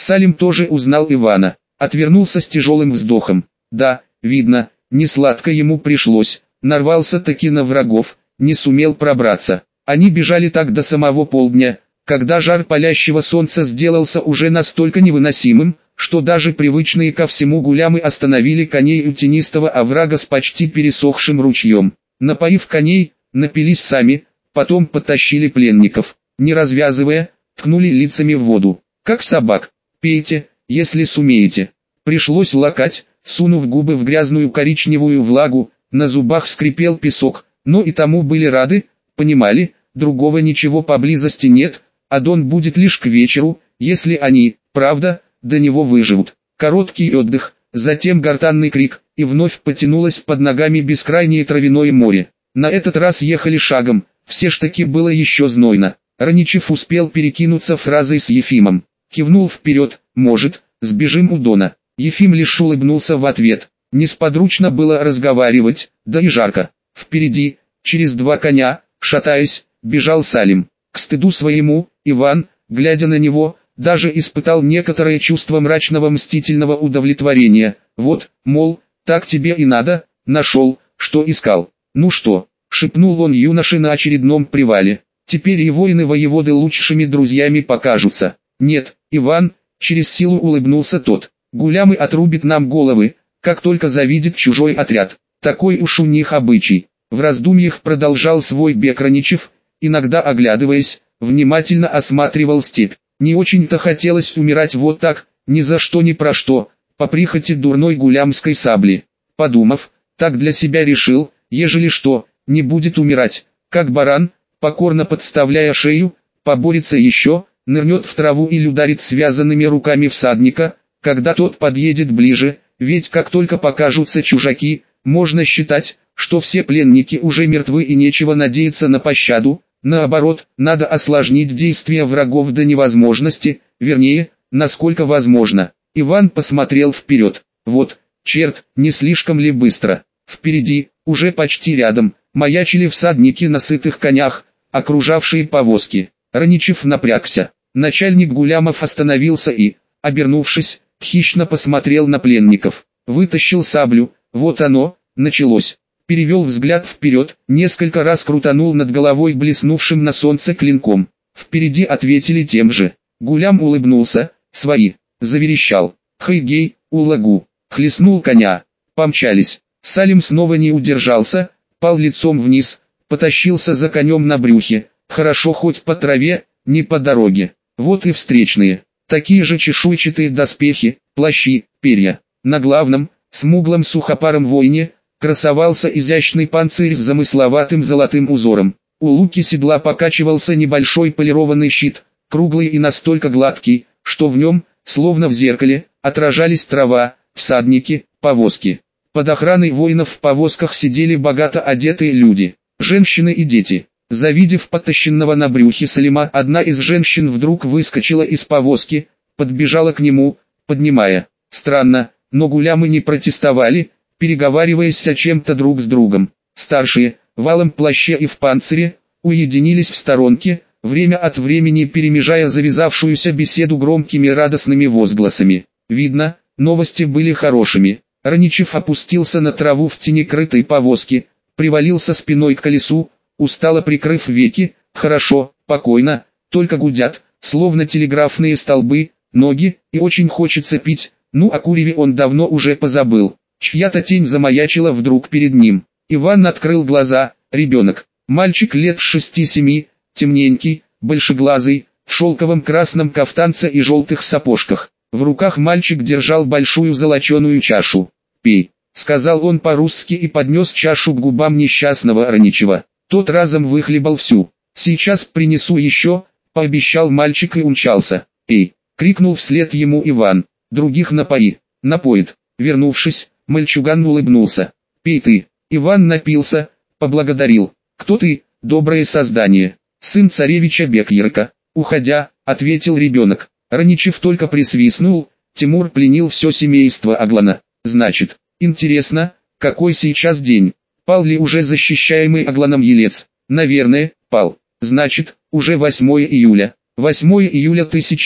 Салим тоже узнал Ивана, отвернулся с тяжелым вздохом. Да, видно, несладко ему пришлось, нарвался таки на врагов, не сумел пробраться. Они бежали так до самого полдня, когда жар палящего солнца сделался уже настолько невыносимым, что даже привычные ко всему гулямы остановили коней у тенистого оврага с почти пересохшим ручьем. Напоив коней, напились сами, потом потащили пленников, не развязывая, ткнули лицами в воду. Как собак, пейте, если сумеете. Пришлось лакать, сунув губы в грязную коричневую влагу, на зубах скрипел песок, но и тому были рады, понимали, другого ничего поблизости нет, а Дон будет лишь к вечеру, если они, правда, до него выживут. Короткий отдых, затем гортанный крик, и вновь потянулось под ногами бескрайнее травяное море. На этот раз ехали шагом, все ж таки было еще знойно. Раничев успел перекинуться фразой с Ефимом. Кивнул вперед, может, сбежим у Дона. Ефим лишь улыбнулся в ответ. Несподручно было разговаривать, да и жарко. Впереди, через два коня, шатаясь, бежал Салим. К стыду своему, Иван, глядя на него, даже испытал некоторое чувство мрачного мстительного удовлетворения. Вот, мол, так тебе и надо, нашел, что искал. Ну что, шепнул он юноше на очередном привале. Теперь и воины-воеводы лучшими друзьями покажутся. Нет, Иван, через силу улыбнулся тот. Гулямы отрубит нам головы, как только завидит чужой отряд. Такой уж у них обычай. В раздумьях продолжал свой бег Раничев, иногда оглядываясь, внимательно осматривал степь. Не очень-то хотелось умирать вот так, ни за что ни про что, по прихоти дурной гулямской сабли. Подумав, так для себя решил, ежели что, не будет умирать, как баран, покорно подставляя шею, поборется еще, нырнет в траву или ударит связанными руками всадника, когда тот подъедет ближе, ведь как только покажутся чужаки, можно считать, что все пленники уже мертвы и нечего надеяться на пощаду. Наоборот, надо осложнить действия врагов до невозможности, вернее, насколько возможно. Иван посмотрел вперед. Вот, черт, не слишком ли быстро? Впереди, уже почти рядом, маячили всадники на сытых конях, окружавшие повозки. Раничев напрягся. Начальник гулямов остановился и, обернувшись, хищно посмотрел на пленников. Вытащил саблю, вот оно, началось. Перевел взгляд вперед, несколько раз крутанул над головой блеснувшим на солнце клинком. Впереди ответили тем же. Гулям улыбнулся, свои, заверещал. Хайгей, улагу, хлестнул коня. Помчались. Салим снова не удержался, пал лицом вниз, потащился за конем на брюхе. Хорошо хоть по траве, не по дороге. Вот и встречные. Такие же чешуйчатые доспехи, плащи, перья. На главном, смуглом сухопаром воине, красовался изящный панцирь с замысловатым золотым узором. У луки седла покачивался небольшой полированный щит, круглый и настолько гладкий, что в нем, словно в зеркале, отражались трава, всадники, повозки. Под охраной воинов в повозках сидели богато одетые люди, женщины и дети. Завидев потащенного на брюхе Салима, одна из женщин вдруг выскочила из повозки, подбежала к нему, поднимая. Странно, но гулямы не протестовали, переговариваясь о чем-то друг с другом. Старшие, в алом плаще и в панцире, уединились в сторонке, время от времени перемежая завязавшуюся беседу громкими радостными возгласами. Видно, новости были хорошими. Раничев опустился на траву в тени крытой повозки, привалился спиной к колесу, устало прикрыв веки. Хорошо, покойно, только гудят, словно телеграфные столбы, ноги, и очень хочется пить. Ну о куреве он давно уже позабыл. Чья-то тень замаячила вдруг перед ним. Иван открыл глаза. Ребенок, мальчик лет 6-7, темненький, большеглазый, в шелковом красном кафтанце и желтых сапожках. В руках мальчик держал большую золоченую чашу. «Пей», — сказал он по-русски и поднес чашу к губам несчастного Раничева. Тот разом выхлебал всю. «Сейчас принесу еще», — пообещал мальчик и умчался. «Пей», — крикнул вслед ему Иван. «Других напои». «Напоит». Вернувшись, мальчуган улыбнулся. «Пей ты». Иван напился, поблагодарил. «Кто ты, доброе создание?» «Сын царевича Бек-Ярка». «Уходя», — ответил ребенок. Раничев только присвистнул. Тимур пленил все семейство Аглана. «Значит, интересно, какой сейчас день? Пал ли уже защищаемый Агланом Елец?» «Наверное, пал. Значит, уже 8 июля. 8 июля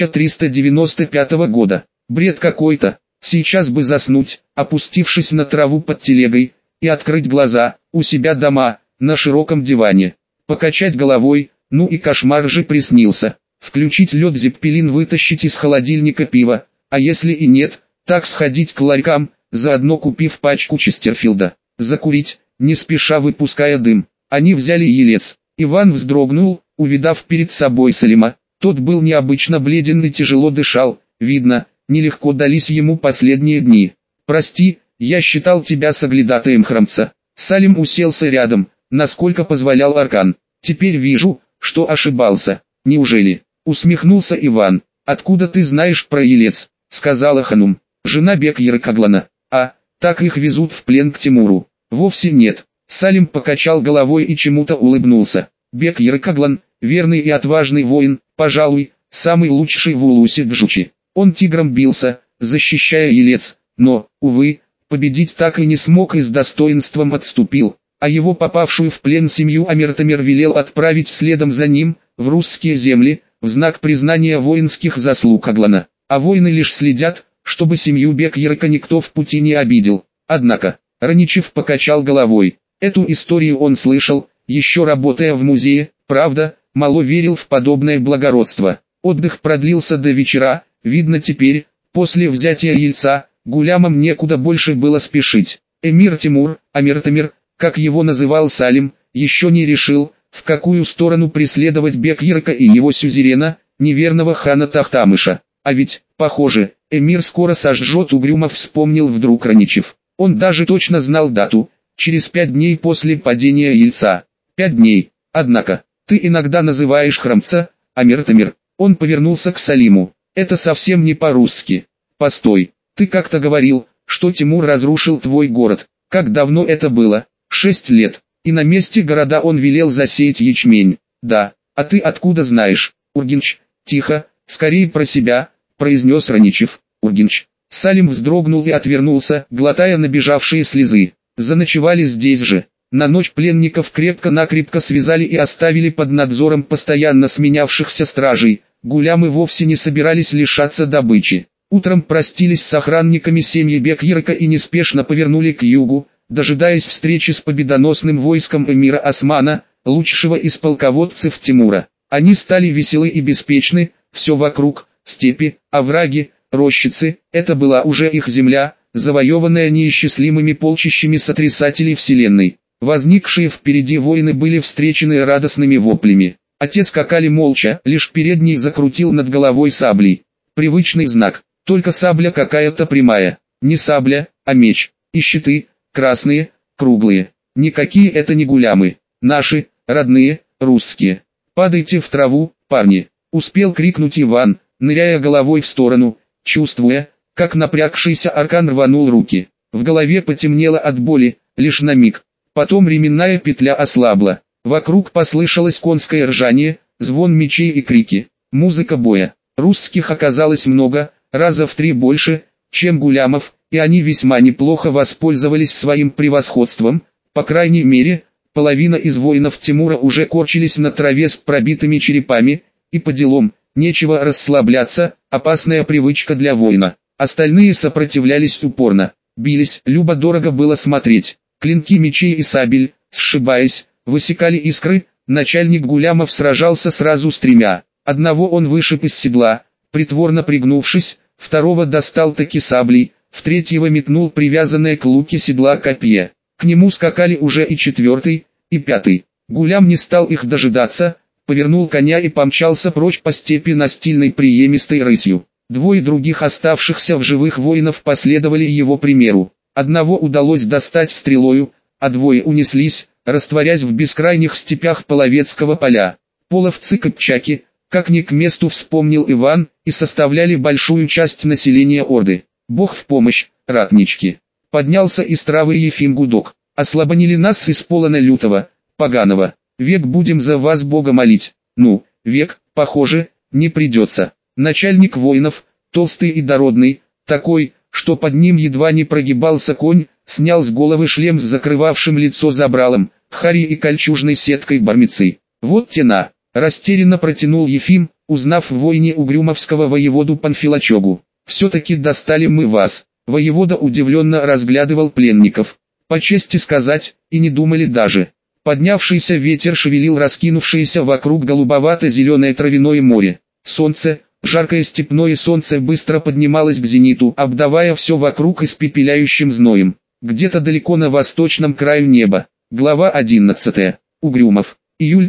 1395 года. Бред какой-то. Сейчас бы заснуть, опустившись на траву под телегой, и открыть глаза, у себя дома, на широком диване. Покачать головой, ну и кошмар же приснился. Включить лед Зеппелин, вытащить из холодильника пиво, а если и нет, так сходить к ларькам, заодно купив пачку Честерфилда. Закурить, не спеша выпуская дым. Они взяли елец. Иван вздрогнул, увидав перед собой Салима. Тот был необычно бледен и тяжело дышал, видно, нелегко дались ему последние дни. «Прости, я считал тебя соглядатаем храмца». Салим уселся рядом, насколько позволял аркан. «Теперь вижу, что ошибался. Неужели?» Усмехнулся Иван. «Откуда ты знаешь про елец?» Сказала ханум. «Жена Бек-Ярыкаглана. А, так их везут в плен к Тимуру». «Вовсе нет». Салим покачал головой и чему-то улыбнулся. Бек-Ярыкаглан, верный и отважный воин, пожалуй, самый лучший в Улусе-Джучи. Он тигром бился, защищая елец, но, увы, победить так и не смог и с достоинством отступил, а его попавшую в плен семью Амертамер велел отправить следом за ним, в русские земли, в знак признания воинских заслуг Аглана. А воины лишь следят, чтобы семью Бек-Ярыка никто в пути не обидел. Однако, Раничев покачал головой. Эту историю он слышал, еще работая в музее, правда, мало верил в подобное благородство. Отдых продлился до вечера, видно теперь, после взятия Ельца, гулямам некуда больше было спешить. Эмир Тимур, Амертамер, как его называл Салим, еще не решил, в какую сторону преследовать Бек-Ярыка и его сюзерена, неверного хана Тахтамыша. А ведь, похоже, эмир скоро сожжет угрюмо, вспомнил вдруг Раничев. Он даже точно знал дату, через 5 дней после падения Ельца. 5 дней, однако, ты иногда называешь храмца, Амертамер. Он повернулся к Салиму. Это совсем не по-русски. Постой, ты как-то говорил, что Тимур разрушил твой город. Как давно это было? 6 лет. И на месте города он велел засеять ячмень. Да, а ты откуда знаешь? Ургенч, тихо, скорее про себя, произнес Раничев. Ургенч. Салим вздрогнул и отвернулся, глотая набежавшие слезы. Заночевали здесь же. На ночь пленников крепко-накрепко связали и оставили под надзором постоянно сменявшихся стражей. Гулямы вовсе не собирались лишаться добычи. Утром простились с охранниками семьи Бек-Ярыка и неспешно повернули к югу, дожидаясь встречи с победоносным войском эмира Османа, лучшего из полководцев Тимура. Они стали веселы и беспечны, все вокруг, степи, овраги, рощицы, это была уже их земля, завоеванная неисчислимыми полчищами сотрясателей вселенной. Возникшие впереди воины были встречены радостными воплями. А те скакали молча, лишь передний закрутил над головой саблей. Привычный знак, только сабля какая-то прямая, не сабля, а меч, и щиты, красные, круглые. Никакие это не гулямы, наши, родные, русские. «Падайте в траву, парни!» — успел крикнуть Иван, ныряя головой в сторону, чувствуя, как напрягшийся аркан рванул руки. В голове потемнело от боли, лишь на миг. Потом ременная петля ослабла. Вокруг послышалось конское ржание, звон мечей и крики. Музыка боя. Русских оказалось много, раза в 3 больше, чем гулямов, и они весьма неплохо воспользовались своим превосходством. По крайней мере, половина из воинов Тимура уже корчились на траве с пробитыми черепами, и по делам, нечего расслабляться, опасная привычка для воина. Остальные сопротивлялись упорно, бились, любо-дорого было смотреть. Клинки мечей и сабель, сшибаясь, высекали искры. Начальник гулямов сражался сразу с 3. Одного он вышиб из седла, притворно пригнувшись, второго достал таки саблей, в третьего метнул привязанное к луке седла копье. К нему скакали уже и 4-й, и 5-й. Гулям не стал их дожидаться, повернул коня и помчался прочь по степи настильной приемистой рысью. 2 других оставшихся в живых воинов последовали его примеру. Одного удалось достать стрелою, а 2 унеслись, растворясь в бескрайних степях Половецкого поля. Половцы-копчаки, как ни к месту вспомнил Иван, и составляли большую часть населения Орды. Бог в помощь, ратнички. Поднялся из травы Ефим Гудок. Ослабонили нас из полона лютого, поганого. Век будем за вас Бога молить. Ну, век, похоже, не придется. Начальник воинов, толстый и дородный, такой, что под ним едва не прогибался конь, снял с головы шлем с закрывавшим лицо забралом, хари и кольчужной сеткой бармицы. Вот тена, растерянно протянул Ефим, узнав в войне угрюмовского воеводу Панфилочогу. «Все-таки достали мы вас». Воевода удивленно разглядывал пленников. По чести сказать, и не думали даже. Поднявшийся ветер шевелил раскинувшееся вокруг голубовато-зеленое травяное море. Солнце, жаркое степное солнце быстро поднималось к зениту, обдавая все вокруг испепеляющим зноем. Где-то далеко на восточном краю неба. Глава 11. Угрюмов. Июль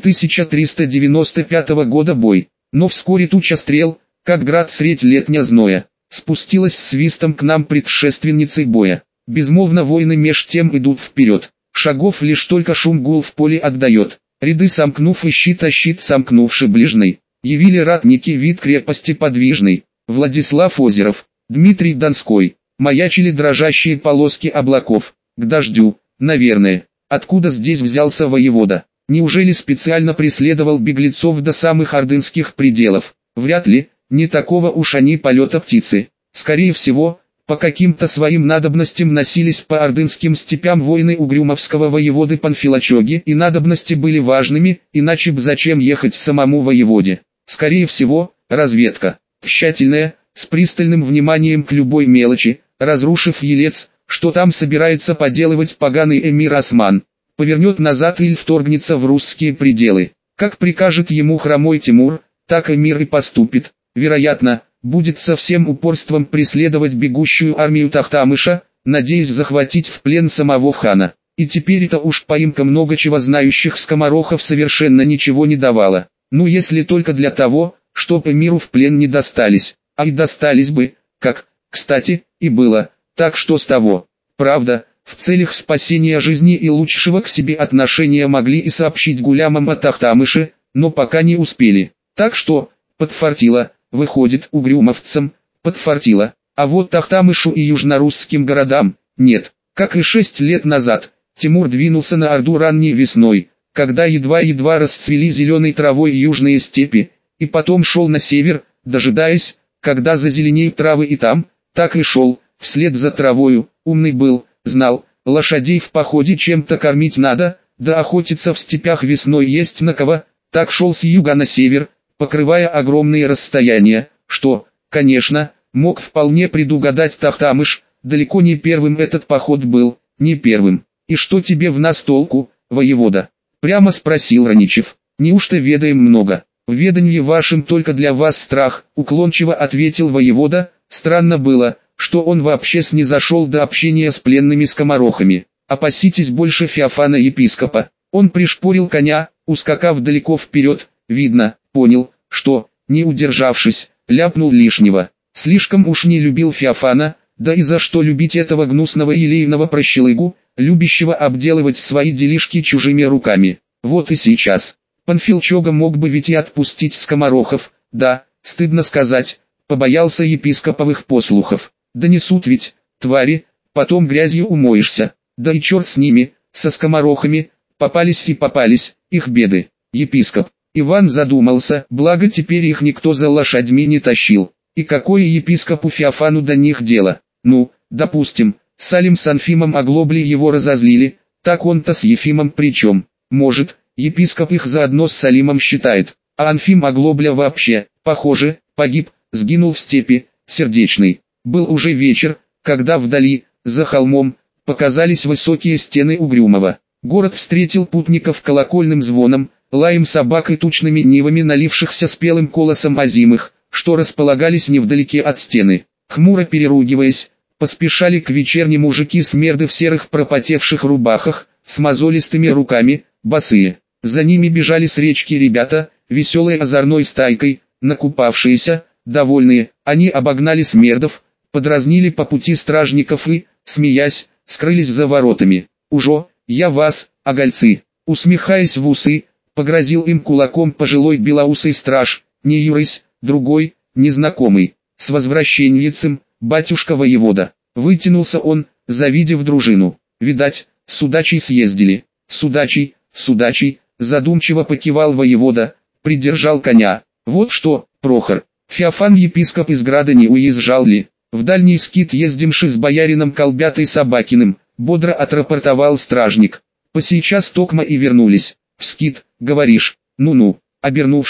1395 года бой. Но вскоре туча стрел, как град средь летня зноя, спустилась с свистом к нам предшественницей боя. Безмолвно воины меж тем идут вперед. Шагов лишь только шум гул в поле отдает. Ряды сомкнув и щит о щит сомкнувши ближний. Явили ратники вид крепости подвижной. Владислав Озеров, Дмитрий Донской. Маячили дрожащие полоски облаков. К дождю, наверное. Откуда здесь взялся воевода? Неужели специально преследовал беглецов до самых ордынских пределов? Вряд ли, не такого уж они полета птицы. Скорее всего, по каким-то своим надобностям носились по ордынским степям воины угрюмовского воеводы Панфилочоги, и надобности были важными, иначе б зачем ехать самому воеводе? Скорее всего, разведка, тщательная, с пристальным вниманием к любой мелочи, разрушив Елец, что там собирается поделывать поганый эмир Осман, повернет назад или вторгнется в русские пределы. Как прикажет ему хромой Тимур, так эмир и поступит. Вероятно, будет со всем упорством преследовать бегущую армию Тохтамыша, надеясь захватить в плен самого хана. И теперь это уж поимка много чего знающих скоморохов совершенно ничего не давала. Ну если только для того, чтоб эмиру в плен не достались. А и достались бы, как, кстати, и было, так что с того. Правда, в целях спасения жизни и лучшего к себе отношения могли и сообщить гулямам о Тохтамыше, но пока не успели. Так что, подфартило, выходит, угрюмовцам, подфартило, а вот Тохтамышу и южнорусским городам, нет. Как и 6 лет назад, Тимур двинулся на Орду ранней весной, когда едва-едва расцвели зеленой травой южные степи, и потом шел на север, дожидаясь, когда зазеленеют травы и там, так и шел, вслед за травою, умный был, знал, лошадей в походе чем-то кормить надо, да охотиться в степях весной есть на кого, так шел с юга на север, покрывая огромные расстояния, что, конечно, мог вполне предугадать Тохтамыш, далеко не первым этот поход был, не первым. «И что тебе в нас толку, воевода?» — прямо спросил Раничев. «Неужто ведаем много?» «В веданье вашем только для вас страх», — уклончиво ответил воевода. Странно было, что он вообще снизошел до общения с пленными скоморохами. «Опаситесь больше Феофана епископа». Он пришпорил коня, ускакав далеко вперед, видно, понял, что, не удержавшись, ляпнул лишнего. Слишком уж не любил Феофана, да и за что любить этого гнусного елейного прощелыгу, любящего обделывать свои делишки чужими руками. Вот и сейчас. Панфилчога мог бы ведь и отпустить скоморохов, да, стыдно сказать, побоялся епископовых послухов. Донесут ведь, твари, потом грязью умоешься, да и черт с ними, со скоморохами, попались и попались, их беды. Епископ. Иван задумался, благо теперь их никто за лошадьми не тащил. И какое епископу Феофану до них дело? Ну, допустим, Салим с Анфимом оглобли его разозлили, так он-то с Ефимом при чем? Может, епископ их заодно с Салимом считает, а Анфим оглобля вообще, похоже, погиб, сгинул в степи, сердечный. Был уже вечер, когда вдали, за холмом, показались высокие стены Угрюмова. Город встретил путников колокольным звоном, лаем собак и тучными нивами налившихся спелым колосом озимых, что располагались невдалеке от стены. Хмуро переругиваясь, поспешали к вечернему мужики-смерды в серых пропотевших рубахах, с мозолистыми руками, босые. За ними бежали с речки ребята, веселой озорной стайкой, накупавшиеся, довольные. Они обогнали смердов, подразнили по пути стражников и, смеясь, скрылись за воротами. «Ужо, я вас, огольцы!» Усмехаясь в усы, погрозил им кулаком пожилой белоусый страж, не юрысь, другой, незнакомый. «С возвращеньицем, батюшка воевода!» Вытянулся он, завидев дружину. «Видать, с удачей съездили». «С удачей», задумчиво покивал воевода, придержал коня. «Вот что, Прохор, Феофан епископ из града не уезжал ли? В дальний скит ездимши с боярином Колбятой Собакиным», бодро отрапортовал стражник. «Посейчас токма и вернулись». «В скит, говоришь?» «Ну-ну». Обернувшись,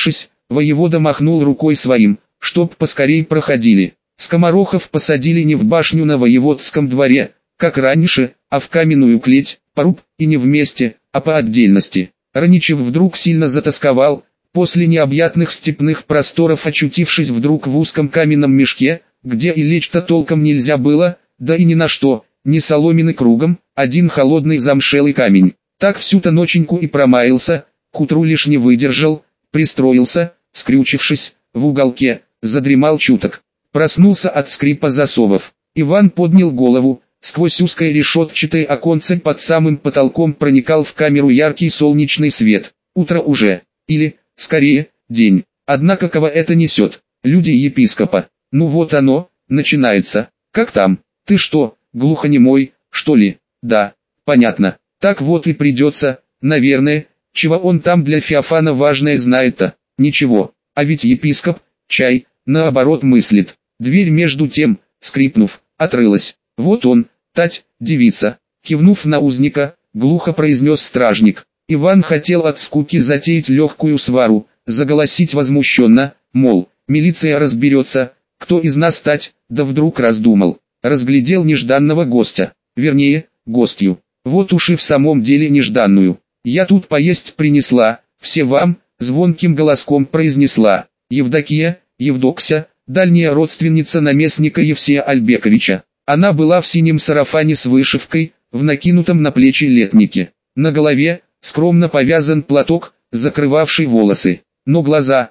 воевода махнул рукой своим, чтоб поскорей проходили. Скоморохов посадили не в башню на воеводском дворе, как раньше, а в каменную клеть, поруб, и не вместе, а по отдельности. Раничев вдруг сильно затосковал, после необъятных степных просторов очутившись вдруг в узком каменном мешке, где и лечь-то толком нельзя было, да и ни на что, ни соломины кругом, один холодный замшелый камень. Так всю-то ноченьку и промаялся, к утру лишь не выдержал, пристроился, скрючившись, в уголке, задремал чуток. Проснулся от скрипа засовов. Иван поднял голову, сквозь узкое решетчатое оконце под самым потолком проникал в камеру яркий солнечный свет. Утро уже, или, скорее, день. Однако кого это несет? Люди епископа. Ну вот оно, начинается. Как там? Ты что, глухонемой, что ли? Да, понятно. Так вот и придется, наверное, чего он там для Феофана важное знает-то? Ничего. А ведь епископ, чай, наоборот мыслит. Дверь между тем, скрипнув, открылась. Вот он, тать, девица. Кивнув на узника, глухо произнес стражник. Иван хотел от скуки затеять легкую свару, заголосить возмущенно, мол, милиция разберется, кто из нас тать, да вдруг раздумал. Разглядел нежданного гостя, вернее, гостью. Вот уж и в самом деле нежданную. Я тут поесть принесла, все вам, звонким голоском произнесла. Евдокия, Евдокся, дальняя родственница наместника Евсея Альбековича. Она была в синем сарафане с вышивкой, в накинутом на плечи летнике. На голове, скромно повязан платок, закрывавший волосы. Но глаза,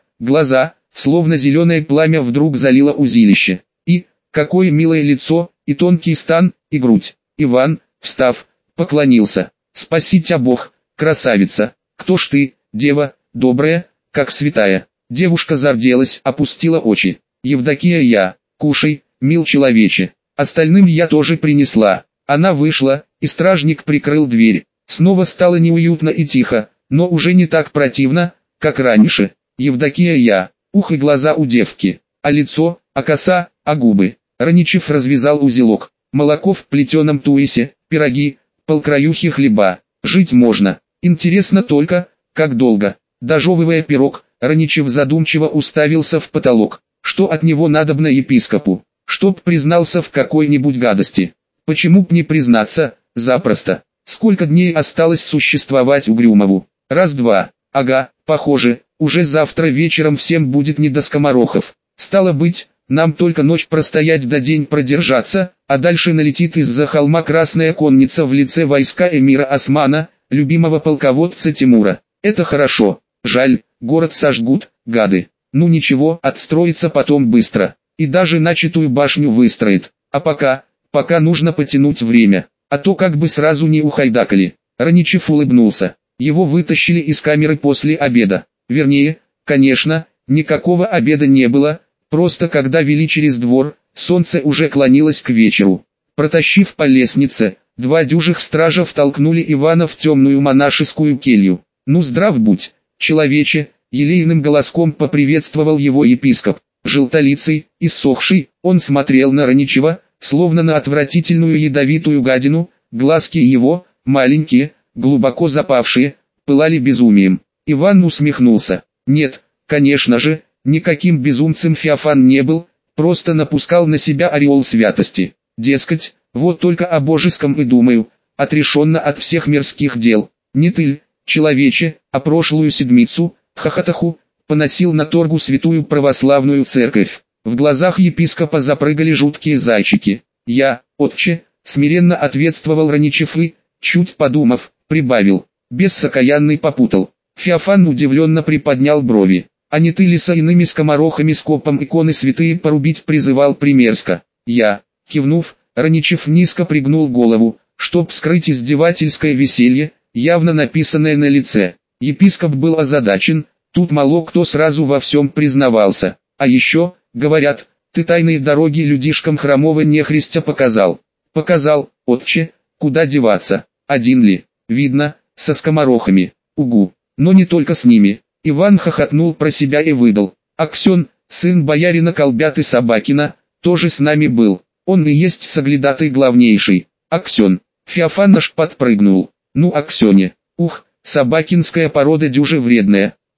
словно зеленое пламя вдруг залило узилище. И, какое милое лицо, и тонкий стан, и грудь. Иван, встав, поклонился. «Спаси тебя Бог, красавица! Кто ж ты, дева, добрая, как святая?» Девушка зарделась, опустила очи. «Евдокия я, кушай, мил человече. Остальным я тоже принесла». Она вышла, и стражник прикрыл дверь. Снова стало неуютно и тихо, но уже не так противно, как раньше. «Евдокия я, ух и глаза у девки, а лицо, а коса, а губы». Раничев развязал узелок. Молоко в плетеном туисе, пироги, полкраюхи хлеба. Жить можно. Интересно только, как долго. Дожевывая пирог, Раничев задумчиво уставился в потолок. Что от него надобно епископу? Чтоб признался в какой-нибудь гадости. Почему б не признаться? Запросто. Сколько дней осталось существовать Угрюмову? Раз-два. Ага, похоже, уже завтра вечером всем будет не до скоморохов. Стало быть, нам только ночь простоять да день продержаться, а дальше налетит из-за холма красная конница в лице войска эмира Османа, любимого полководца Тимура. Это хорошо. Жаль, город сожгут, гады. Ну ничего, отстроится потом быстро. И даже начатую башню выстроит. А пока нужно потянуть время. А то как бы сразу не ухайдакали. Раничев улыбнулся. Его вытащили из камеры после обеда. Вернее, конечно, никакого обеда не было. Просто когда вели через двор, солнце уже клонилось к вечеру. Протащив по лестнице, два дюжих стража втолкнули Ивана в темную монашескую келью. «Ну здрав будь, человече», — елейным голоском поприветствовал его епископ. Желтолицый, иссохший, он смотрел на Раничева, словно на отвратительную ядовитую гадину, глазки его, маленькие, глубоко запавшие, пылали безумием. Иван усмехнулся. Нет, конечно же, никаким безумцем Феофан не был, просто напускал на себя ореол святости. Дескать, вот только о божеском и думаю, отрешенно от всех мирских дел. Не ты, человече, а прошлую седмицу, хохотаху, поносил на торгу святую православную церковь. В глазах епископа запрыгали жуткие зайчики. «Я, отче», смиренно ответствовал Раничев и, чуть подумав, прибавил. Бессокаянный попутал. Феофан удивленно приподнял брови. «А не ты ли со иными скоморохами скопом иконы святые порубить призывал примерзко?» «Я», кивнув, Раничев низко пригнул голову, чтоб скрыть издевательское веселье, явно написанное на лице. Епископ был озадачен, тут мало кто сразу во всем признавался. «А еще, говорят, ты тайные дороги людишкам хромого нехристя показал». «Показал, отче, куда деваться, один ли, видно, со скоморохами, угу, но не только с ними». Иван хохотнул про себя и выдал. «Аксен, сын боярина Колбяты Собакина, тоже с нами был, он и есть соглядатый главнейший». «Аксен». Феофан аж подпрыгнул. «Ну Аксене, ух, собакинская порода дюже вредная, а,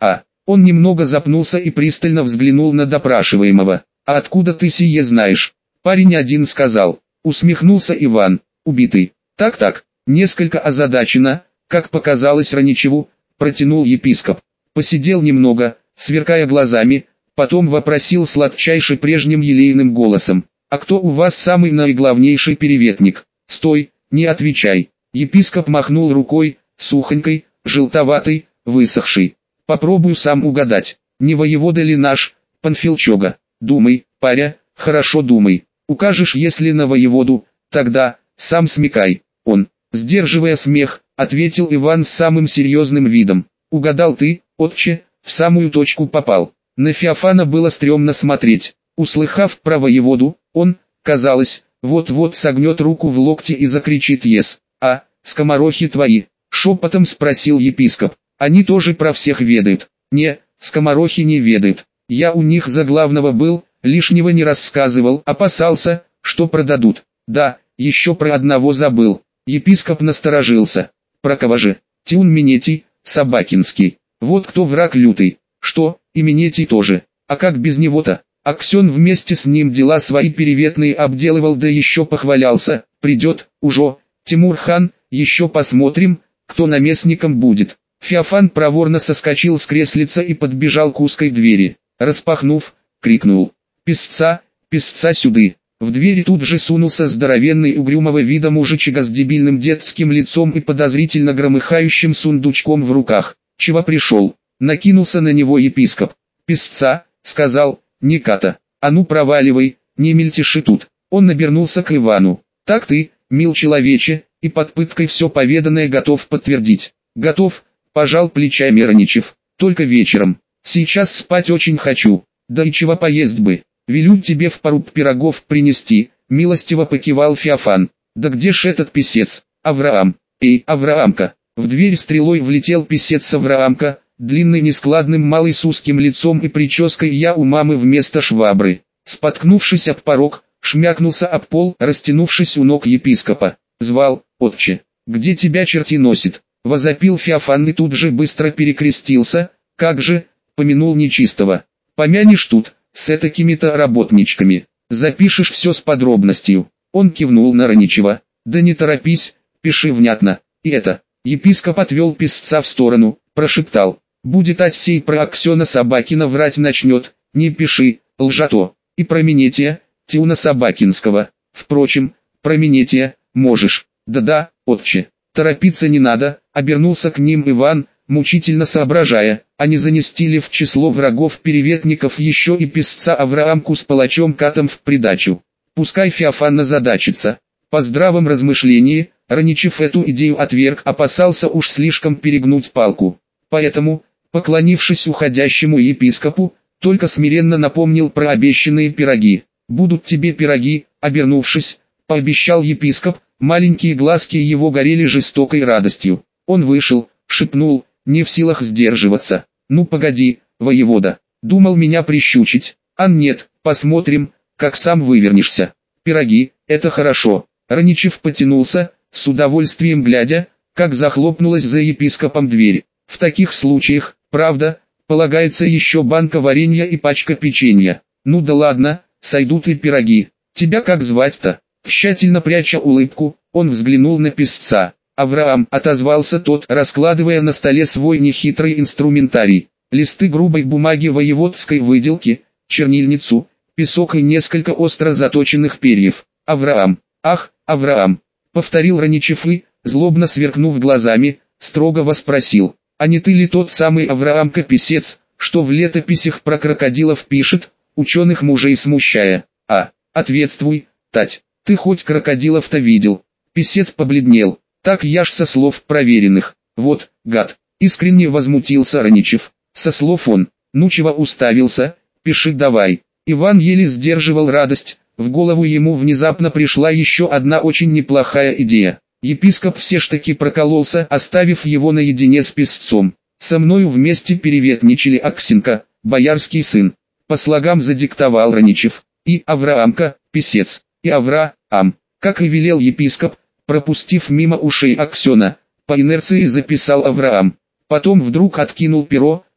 Он немного запнулся и пристально взглянул на допрашиваемого. «А откуда ты сие знаешь?» «Парень один сказал», — усмехнулся Иван, убитый. «Так-так», несколько озадаченно, как показалось Раничеву, протянул епископ. Посидел немного, сверкая глазами, потом вопросил сладчайше прежним елейным голосом. «А кто у вас самый наиглавнейший переветник?» «Стой, не отвечай». Епископ махнул рукой, сухонькой, желтоватой, высохшей. «Попробую сам угадать, не воевода ли наш, Панфилчога? Думай, паря, хорошо думай. Укажешь, если на воеводу, тогда, сам смекай». Он, сдерживая смех, ответил Иван с самым серьезным видом. «Угадал ты, отче, в самую точку попал». На Феофана было стрёмно смотреть. Услыхав про воеводу, он, казалось, вот-вот согнет руку в локте и закричит «Ес!» «А, скоморохи твои?» — шепотом спросил епископ. «Они тоже про всех ведают». «Не, скоморохи не ведают. Я у них за главного был, лишнего не рассказывал, опасался, что продадут. Да, еще про одного забыл». Епископ насторожился. «Про кого же?» «Тиун Минетий, Собакинский. Вот кто враг лютый». «Что, и Минетий тоже? А как без него-то?» Аксен вместе с ним дела свои переветные обделывал, да еще похвалялся. «Придет, уже, Тимур-хан, еще посмотрим, кто наместником будет». Феофан проворно соскочил с креслица и подбежал к узкой двери. Распахнув, крикнул: «Песца, песца сюды!» В двери тут же сунулся здоровенный угрюмого вида мужичига с дебильным детским лицом и подозрительно громыхающим сундучком в руках. «Чего пришел?» — накинулся на него епископ. «Песца», — сказал, — «Никата, а ну проваливай, не мельтеши тут». Он обернулся к Ивану. «Так ты, мил человече, и под пыткой все поведанное готов подтвердить?» «Готов», — пожал плечами Раничев, — «только вечером. Сейчас спать очень хочу, да и чего поесть бы. Велю тебе в поруб пирогов принести», — милостиво покивал Феофан. «Да где ж этот писец, Авраам?» «Эй, Авраамка!» В дверь стрелой влетел писец Авраамка, длинный нескладным малый с узким лицом и прической я у мамы вместо швабры. Споткнувшись об порог, шмякнулся об пол, растянувшись у ног епископа. Звал: «Отче, где тебя черти носит?» Возопил Феофан и тут же быстро перекрестился. «Как же, помянул нечистого. Помянешь тут, с этакими-то работничками. Запишешь все с подробностью». Он кивнул на Раничева. «Да не торопись, пиши внятно. И это». Епископ отвел писца в сторону, прошептал: «Будет Отсей про Аксена Собакина врать начнет, не пиши, лжато. И про Минетия, Тиуна Собакинского. Впрочем, про Минетия, можешь». «Да-да, отче, торопиться не надо», — обернулся к ним Иван, мучительно соображая, а не занести ли в число врагов переветников еще и писца Авраамку с палачом Катом в придачу. Пускай Феофан озадачится. По здравом размышлении, Раничев эту идею отверг, опасался уж слишком перегнуть палку. Поэтому, поклонившись уходящему епископу, только смиренно напомнил про обещанные пироги. «Будут тебе пироги», — обернувшись, пообещал епископ, маленькие глазки его горели жестокой радостью. Он вышел, шепнул, не в силах сдерживаться: «Ну погоди, воевода, думал меня прищучить, а нет, посмотрим, как сам вывернешься. Пироги, это хорошо». Раничев потянулся, с удовольствием глядя, как захлопнулась за епископом дверь. В таких случаях, правда, полагается еще банка варенья и пачка печенья. «Ну да ладно, сойдут и пироги. Тебя как звать-то?» Тщательно пряча улыбку, он взглянул на писца. «Авраам», — отозвался тот, раскладывая на столе свой нехитрый инструментарий. Листы грубой бумаги воеводской выделки, чернильницу, песок и несколько остро заточенных перьев. «Авраам». «Ах, Авраам», — повторил Раничев и, злобно сверкнув глазами, строго воспросил: «А не ты ли тот самый Авраамка-писец, что в летописях про крокодилов пишет, ученых мужей смущая?» «А, ответствуй, тать, ты хоть крокодилов-то видел?» Писец побледнел. «Так я ж со слов проверенных». «Вот, гад», — искренне возмутился Раничев. «Со слов он. Ну чего уставился, пиши давай». Иван еле сдерживал радость. В голову ему внезапно пришла еще одна очень неплохая идея. Епископ все ж таки прокололся, оставив его наедине с писцом. «Со мною вместе переветничали Аксенко, боярский сын». По слогам задиктовал Раничев. «И Авраамка, писец, и Авраам», как и велел епископ, пропустив мимо ушей Аксена, по инерции записал Авраам. Потом вдруг откинул перо,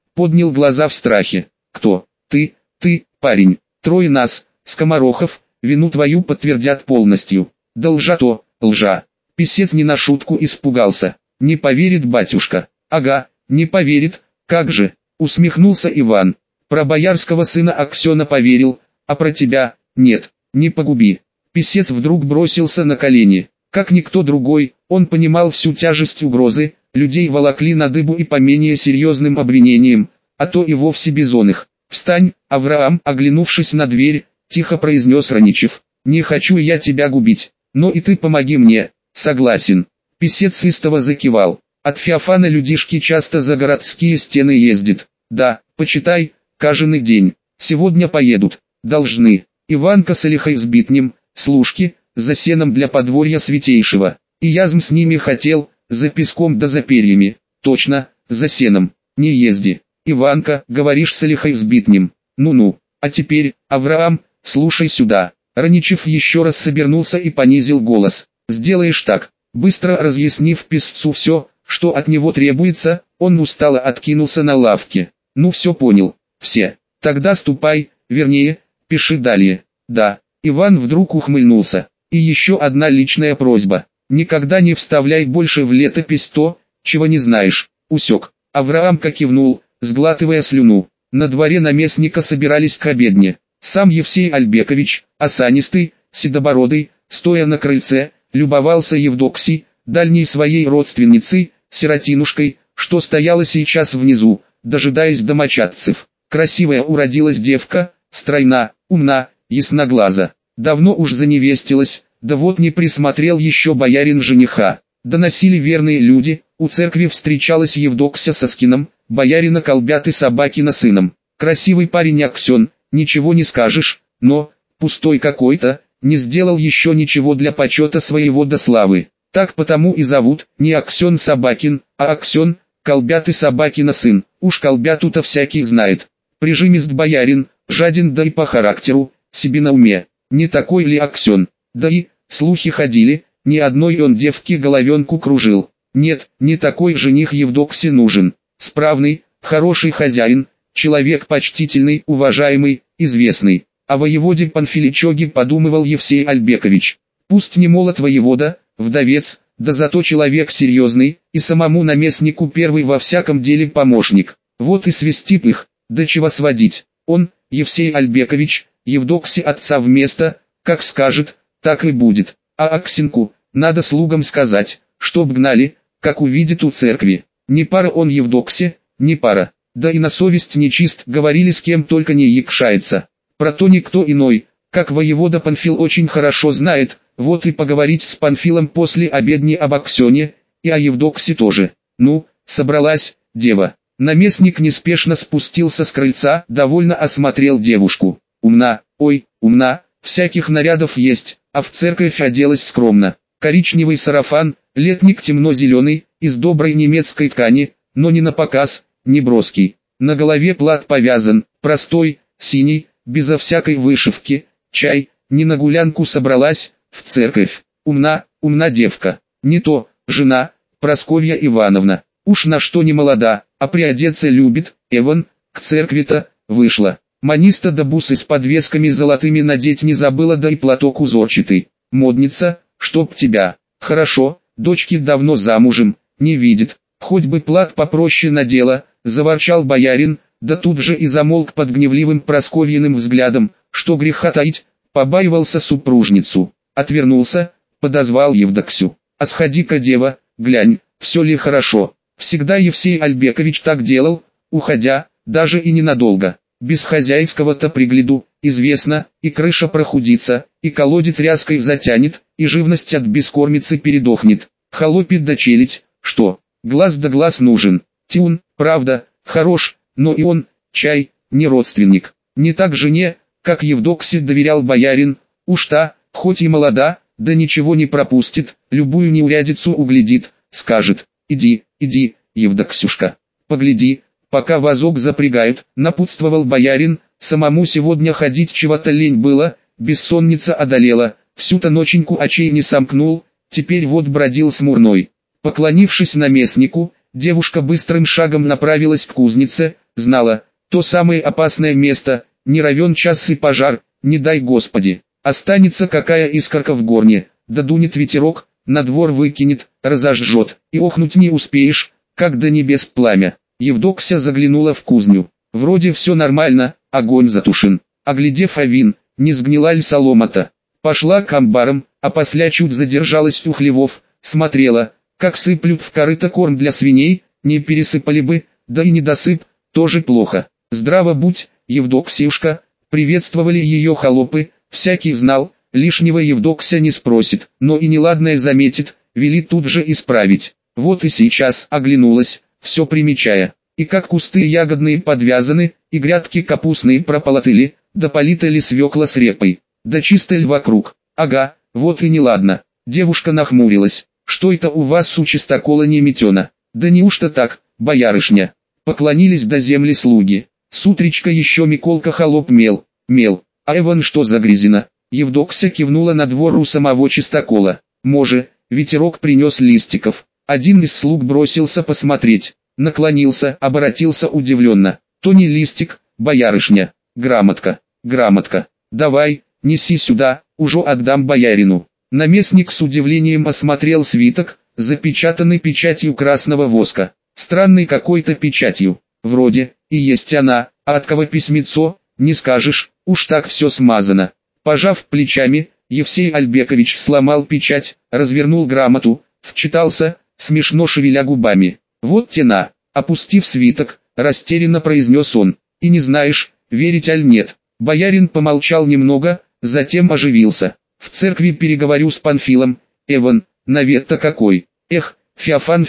поднял глаза в страхе. Кто? Ты, парень. Трое нас, скоморохов, вину твою подтвердят полностью. Да лжа то, лжа. Писец не на шутку испугался. Не поверит батюшка. Ага, не поверит, как же, усмехнулся Иван. Про боярского сына Аксена поверил, а про тебя, нет, не погуби. Писец вдруг бросился на колени. Как никто другой, он понимал всю тяжесть угрозы, людей волокли на дыбу и по менее серьезным обвинениям, а то и вовсе бизонных. «Встань, Авраам!» Оглянувшись на дверь, тихо произнес Раничев. «Не хочу я тебя губить, но и ты помоги мне». «Согласен». Писец истово закивал. От Феофана людишки часто за городские стены ездит. «Да, почитай, каждый день. Сегодня поедут. Должны. Иванка с Илихой с Битнем, служки, за сеном для подворья святейшего. И язм с ними хотел, за песком да за перьями. Точно, за сеном. Не езди. Иванка, говоришь с Илихой с Битнем. Ну-ну. А теперь, Авраам, слушай сюда». Раничев еще раз собернулся и понизил голос. «Сделаешь так». Быстро разъяснив писцу все, что от него требуется, он устало откинулся на лавке. «Ну все понял. Все. Тогда ступай, вернее, пиши далее». «Да». Иван вдруг ухмыльнулся. «И еще одна личная просьба. Никогда не вставляй больше в летопись то, чего не знаешь». Усек. Авраамка кивнул, сглатывая слюну. На дворе наместника собирались к обедне. Сам Евсей Альбекович, осанистый, седобородый, стоя на крыльце, любовался Евдоксией, дальней своей родственницей, сиротинушкой, что стояла сейчас внизу, дожидаясь домочадцев. Красивая уродилась девка, стройна, умна, ясноглаза. Давно уж заневестилась, да вот не присмотрел еще боярин жениха. Доносили верные люди, у церкви встречалась Евдокся со скином, боярина Колбяты Собакина сыном. Красивый парень Аксен, ничего не скажешь, но, пустой какой-то, не сделал еще ничего для почета своего до славы. Так потому и зовут, не Аксен Собакин, а Аксен, Колбяты Собакина сын. Уж Колбяту-то всякий знает. Прижимист боярин, жаден да и по характеру, себе на уме. Не такой ли Аксен? Да и, слухи ходили, ни одной он девке головенку кружил. Нет, не такой жених Евдоксе нужен. Справный, хороший хозяин, человек почтительный, уважаемый, известный. О воеводе Панфиличоге подумывал Евсей Альбекович. Пусть не молод воевода, вдовец, да зато человек серьезный, и самому наместнику первый во всяком деле помощник. Вот и свистит их, да чего сводить. Он, Евсей Альбекович, Евдоксе отца вместо, как скажет, так и будет. А Аксинку, надо слугам сказать, чтоб гнали, как увидит у церкви. Не пара он Евдоксе, не пара. Да и на совесть нечист, говорили с кем только не якшается. Про то никто иной, как воевода Панфил очень хорошо знает, вот и поговорить с Панфилом после обедни об Аксене, и о Евдоксе тоже. Ну, собралась, дева. Наместник неспешно спустился с крыльца, довольно осмотрел девушку. Умна, ой, умна, всяких нарядов есть, а в церковь оделась скромно. Коричневый сарафан, летник темно-зеленый, из доброй немецкой ткани, но не на показ, не броский. На голове плат повязан, простой, синий, безо всякой вышивки, чай, не на гулянку собралась, в церковь. Умна, умна девка. Не то, жена, Прасковья Ивановна. Уж на что не молода, а приодеться любит, Эван, к церкви-то, вышла. Маниста да бусы с подвесками золотыми надеть не забыла, да и платок узорчатый. Модница, чтоб тебя. Хорошо, дочки давно замужем, не видит. Хоть бы плат попроще надела, заворчал боярин, да тут же и замолк под гневливым Прасковьиным взглядом, что греха таить, побаивался супружницу. Отвернулся, подозвал Евдоксю. А сходи-ка, дева, глянь, все ли хорошо. Всегда Евсей Альбекович так делал, уходя, даже и ненадолго. Без хозяйского-то пригляду, известно, и крыша прохудится, и колодец ряской затянет, и живность от бескормицы передохнет. Холопит да челядь, что, глаз да глаз нужен. Тюн, правда, хорош, но и он, чай, не родственник. Не так жене, как Евдоксе доверял боярин, уж та, хоть и молода, да ничего не пропустит, любую неурядицу углядит, скажет: иди, Евдоксюшка, погляди, пока вазок запрягают, напутствовал боярин. Самому сегодня ходить чего-то лень было, бессонница одолела, всю-то ноченьку очей не сомкнул, теперь вот бродил смурной. Поклонившись наместнику, девушка быстрым шагом направилась к кузнице, знала, то самое опасное место, не равен час и пожар, не дай Господи. Останется какая искорка в горне, да дунет ветерок, на двор выкинет, разожжет, и охнуть не успеешь, как до небес пламя. Евдокся заглянула в кузню. Вроде все нормально, огонь затушен. Оглядев авин, не сгнила ли солома-то. Пошла к амбарам, а после чуть задержалась у хлевов, смотрела, как сыплют в корыто корм для свиней, не пересыпали бы, да и недосып, тоже плохо. Здраво будь, Евдоксюшка, приветствовали ее холопы, всякий знал, лишнего Евдокся не спросит, но и неладное заметит, вели тут же исправить. Вот и сейчас оглянулась, все примечая, и как кусты ягодные подвязаны, и грядки капустные прополотыли, да полита ли свекла с репой, да чисто ль вокруг. Ага, вот и неладно. Девушка нахмурилась. Что это у вас у чистокола не метено? Да неужто так, боярышня? Поклонились до земли слуги. С утречка еще Миколка холоп мел. А Эван что за грязина? Евдокся кивнула на двор у самого чистокола. Може, ветерок принес листиков. Один из слуг бросился посмотреть. Наклонился, оборотился удивленно. То не листик, боярышня. Грамотка. Давай, неси сюда, уже отдам боярину. Наместник с удивлением осмотрел свиток, запечатанный печатью красного воска. Странной какой-то печатью. Вроде, и есть она, а от кого письмецо, не скажешь, уж так все смазано. Пожав плечами, Евсей Альбекович сломал печать, развернул грамоту, вчитался, смешно шевеля губами. Вот тена, опустив свиток, растерянно произнес он. И не знаешь, верить аль нет. Боярин помолчал немного, затем оживился. В церкви переговорю с Панфилом. Эван, навет-то какой. Эх, Феофан.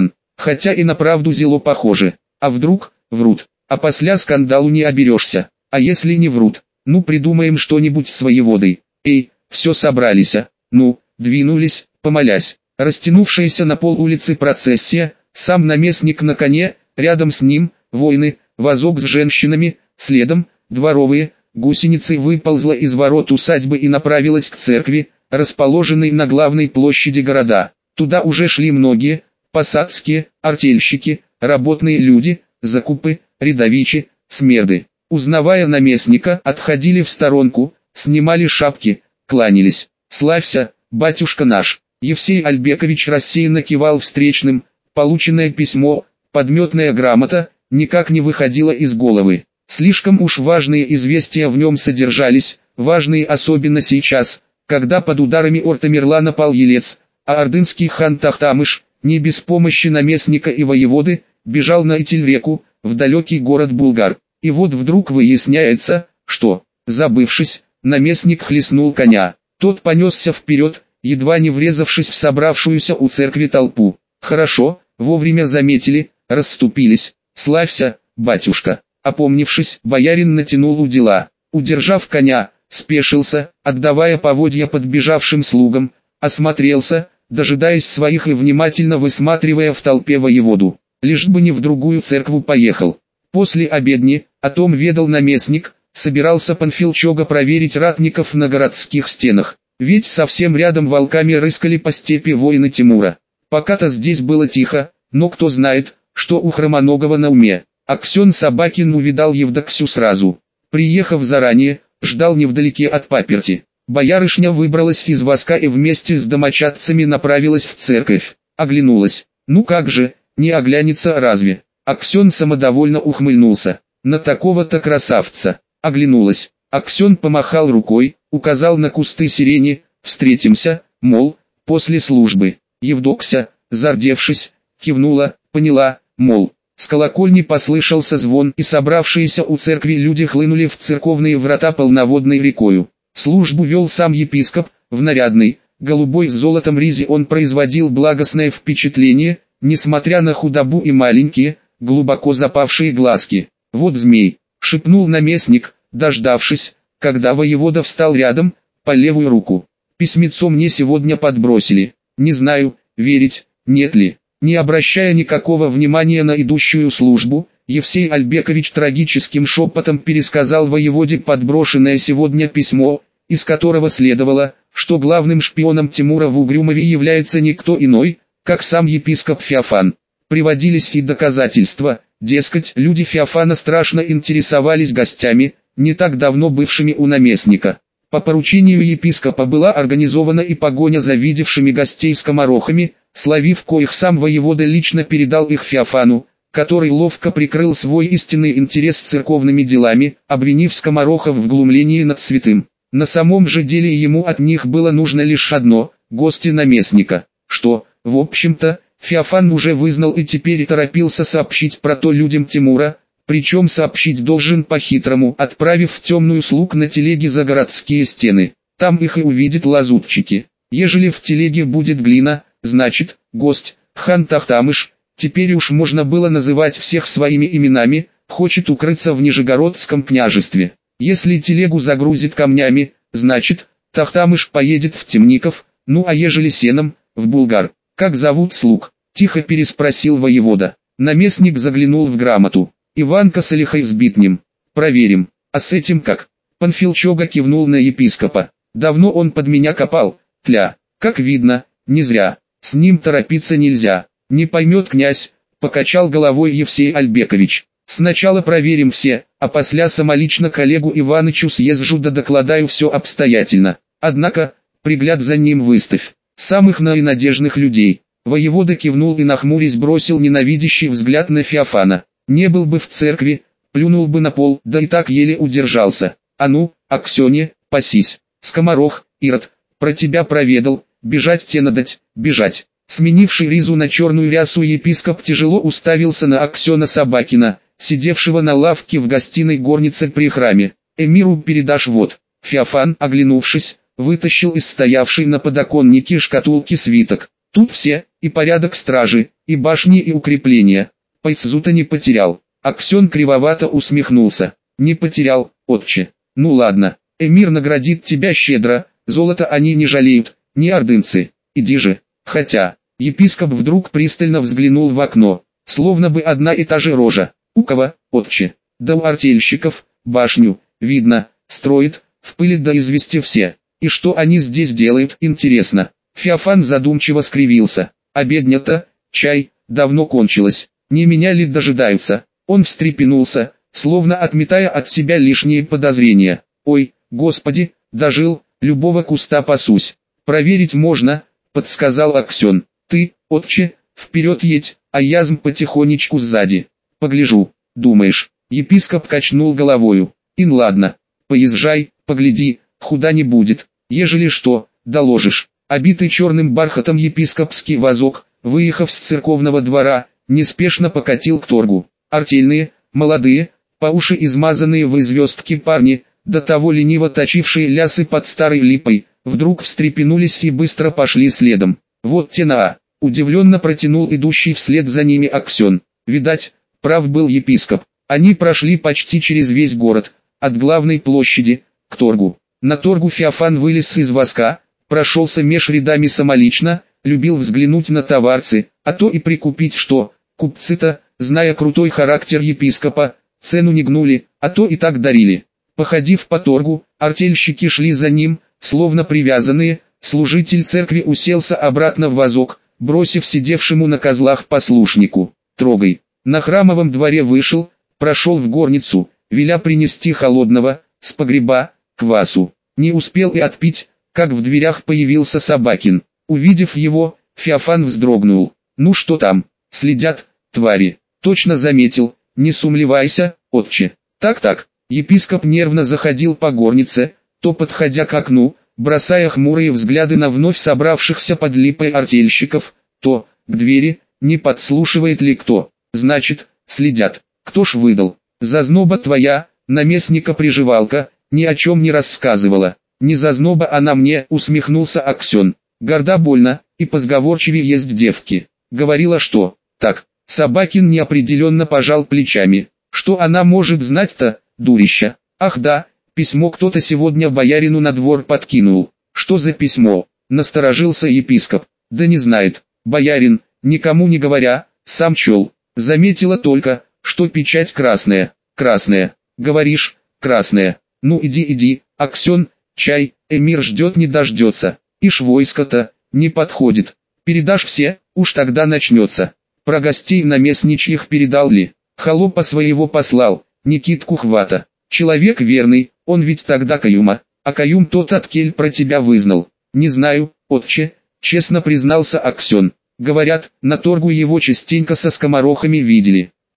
Хотя и на правду зело похоже. А вдруг, врут. А после скандалу не оберешься. А если не врут, ну придумаем что-нибудь с воеводой. Эй, все собрались, а? Ну, двинулись, помолясь. Растянувшаяся на пол улицы процессия, сам наместник на коне, рядом с ним, воины, вазок с женщинами, следом, дворовые, гусеницей выползла из ворот усадьбы и направилась к церкви, расположенной на главной площади города. Туда уже шли многие, посадские, артельщики, работные люди, закупы, рядовичи, смерды. Узнавая наместника, отходили в сторонку, снимали шапки, кланялись. «Славься, батюшка наш!» Евсей Альбекович рассеянно кивал встречным, полученное письмо, подметная грамота, никак не выходила из головы. Слишком уж важные известия в нем содержались, важные особенно сейчас, когда под ударами Ортамерлана пал Елец, а ордынский хан Тахтамыш, не без помощи наместника и воеводы, бежал на Итиль-реку, в далекий город Булгар. И вот вдруг выясняется, что, забывшись, наместник хлестнул коня. Тот понесся вперед, едва не врезавшись в собравшуюся у церкви толпу. Хорошо, вовремя заметили, расступились. «Славься, батюшка!» Опомнившись, боярин натянул удила. Удержав коня, спешился, отдавая поводья подбежавшим слугам, осмотрелся, дожидаясь своих и внимательно высматривая в толпе воеводу. Лишь бы не в другую церкву поехал. После обедни, о том ведал наместник, собирался Панфил Чога проверить ратников на городских стенах. Ведь совсем рядом волками рыскали по степи воины Тимура. Пока-то здесь было тихо, но кто знает, что у Хромоногого на уме. Аксен Собакин увидал Евдоксю сразу. Приехав заранее, ждал невдалеке от паперти. Боярышня выбралась из воска и вместе с домочадцами направилась в церковь. Оглянулась. Ну как же, не оглянется разве? Аксен самодовольно ухмыльнулся. На такого-то красавца. Оглянулась. Аксен помахал рукой, указал на кусты сирени, встретимся, мол, после службы. Евдокся, зардевшись, кивнула, поняла, мол. С колокольни послышался звон, и собравшиеся у церкви люди хлынули в церковные врата полноводной рекою. Службу вел сам епископ, в нарядной, голубой с золотом ризе он производил благостное впечатление, несмотря на худобу и маленькие, глубоко запавшие глазки. «Вот змей», — шепнул наместник, дождавшись, когда воевода встал рядом, по левую руку. «Письмецо мне сегодня подбросили, не знаю, верить, нет ли». Не обращая никакого внимания на идущую службу, Евсей Альбекович трагическим шепотом пересказал воеводе подброшенное сегодня письмо, из которого следовало, что главным шпионом Тимура в Угрюмове является никто иной, как сам епископ Феофан. Приводились и доказательства, Дескать, люди Феофана страшно интересовались гостями, не так давно бывшими у наместника. По поручению епископа была организована и погоня за видевшими гостей скоморохами, словив коих сам воевода лично передал их Феофану, который ловко прикрыл свой истинный интерес церковными делами, обвинив скоморохов в глумлении над святым. На самом же деле ему от них было нужно лишь одно – гости наместника, что, в общем-то, Феофан уже вызнал и теперь торопился сообщить про то людям Тимура, причем сообщить должен по-хитрому, отправив в темную слуг на телеге за городские стены. Там их и увидят лазутчики. Ежели в телеге будет глина, значит, гость, хан Тахтамыш, теперь уж можно было называть всех своими именами, хочет укрыться в Нижегородском княжестве. Если телегу загрузит камнями, значит, Тахтамыш поедет в Темников, ну а ежели сеном, в Булгар. «Как зовут слуг?» – тихо переспросил воевода. Наместник заглянул в грамоту. «Иванка с Алихой Сбитнем. Проверим. А с этим как?» Панфилчога кивнул на епископа. «Давно он под меня копал, тля. Как видно, не зря. С ним торопиться нельзя. Не поймет князь», – покачал головой Евсей Альбекович. «Сначала проверим все, а после самолично коллегу Иванычу съезжу да докладаю все обстоятельно. Однако, пригляд за ним выставь. Самых наинадежных людей». Воевода кивнул и нахмурясь бросил ненавидящий взгляд на Феофана. «Не был бы в церкви, плюнул бы на пол, да и так еле удержался. А ну, Аксёне, пасись. Скоморох, Ирод, про тебя проведал, бежать те надоть, бежать». Сменивший ризу на черную рясу епископ тяжело уставился на Аксёна Собакина, сидевшего на лавке в гостиной горницы при храме. «Эмиру передашь вот». Феофан, оглянувшись, вытащил из стоявшей на подоконнике шкатулки свиток. Тут все, и порядок стражи, и башни, и укрепления. Пайцзута не потерял. Аксён кривовато усмехнулся. «Не потерял, отче. Ну ладно, эмир наградит тебя щедро, золото они не жалеют, не ордынцы. Иди же». Хотя, епископ вдруг пристально взглянул в окно, словно бы одна и та же рожа. «У кого, отче?» «Да у артельщиков, башню, видно, строит, в пыли да извести все. И что они здесь делают, интересно?» Феофан задумчиво скривился. «Обедня-то, чай, давно кончилась. Не меня ли дожидаются?» Он встрепенулся, словно отметая от себя лишние подозрения. «Ой, господи, дожил, любого куста пасусь. Проверить можно», — подсказал Аксён. «Ты, отче, вперед едь, а язм потихонечку сзади. Погляжу». «Думаешь?» — епископ качнул головою. «Ин ладно, поезжай, погляди, худа не будет. Ежели что, доложишь». Обитый черным бархатом епископский вазок, выехав с церковного двора, неспешно покатил к торгу. Артельные, молодые, по уши измазанные в звездки парни, до того лениво точившие лясы под старой липой, вдруг встрепенулись и быстро пошли следом. «Вот тена!» — удивленно протянул идущий вслед за ними Аксён. Видать, прав был епископ. Они прошли почти через весь город, от главной площади, к торгу. На торгу Феофан вылез из воска, прошелся меж рядами самолично, любил взглянуть на товарцы, а то и прикупить что. Купцы-то, зная крутой характер епископа, цену не гнули, а то и так дарили. Походив по торгу, артельщики шли за ним, словно привязанные, служитель церкви уселся обратно в вазок, бросив сидевшему на козлах послушнику: «Трогай». На храмовом дворе вышел, прошел в горницу, веля принести холодного, с погреба, квасу. Не успел и отпить, как в дверях появился Собакин. Увидев его, Феофан вздрогнул. «Ну что там? Следят, твари?» «Точно заметил, не сумлевайся, отче». «Так-так». Епископ нервно заходил по горнице, то подходя к окну, бросая хмурые взгляды на вновь собравшихся под липой артельщиков, то, к двери, не подслушивает ли кто. «Значит, следят. Кто ж выдал? Зазноба твоя, наместника приживалка, ни о чем не рассказывала». «Не зазноба она мне», — усмехнулся Аксён. «Горда больно, и позговорчивее есть девки». «Говорила что?» «Так». Собакин неопределенно пожал плечами. «Что она может знать-то, дурища?» «Ах да, письмо кто-то сегодня боярину на двор подкинул». «Что за письмо?» — насторожился епископ. «Да не знает. Боярин, никому не говоря, сам чел. Заметила только, что печать красная». «Красная. Говоришь, красная. Ну иди, Аксён, чай, эмир ждет не дождется. Ишь войско-то, не подходит. Передашь все, уж тогда начнется». «Про гостей наместничьих передал ли?» Холопа своего послал, Никитку Хвата. Человек верный, он ведь тогда Каюма, а Каюм тот от кель про тебя вызнал. Не знаю, отче, честно признался Аксен. Говорят, на торгу его частенько со скоморохами видели.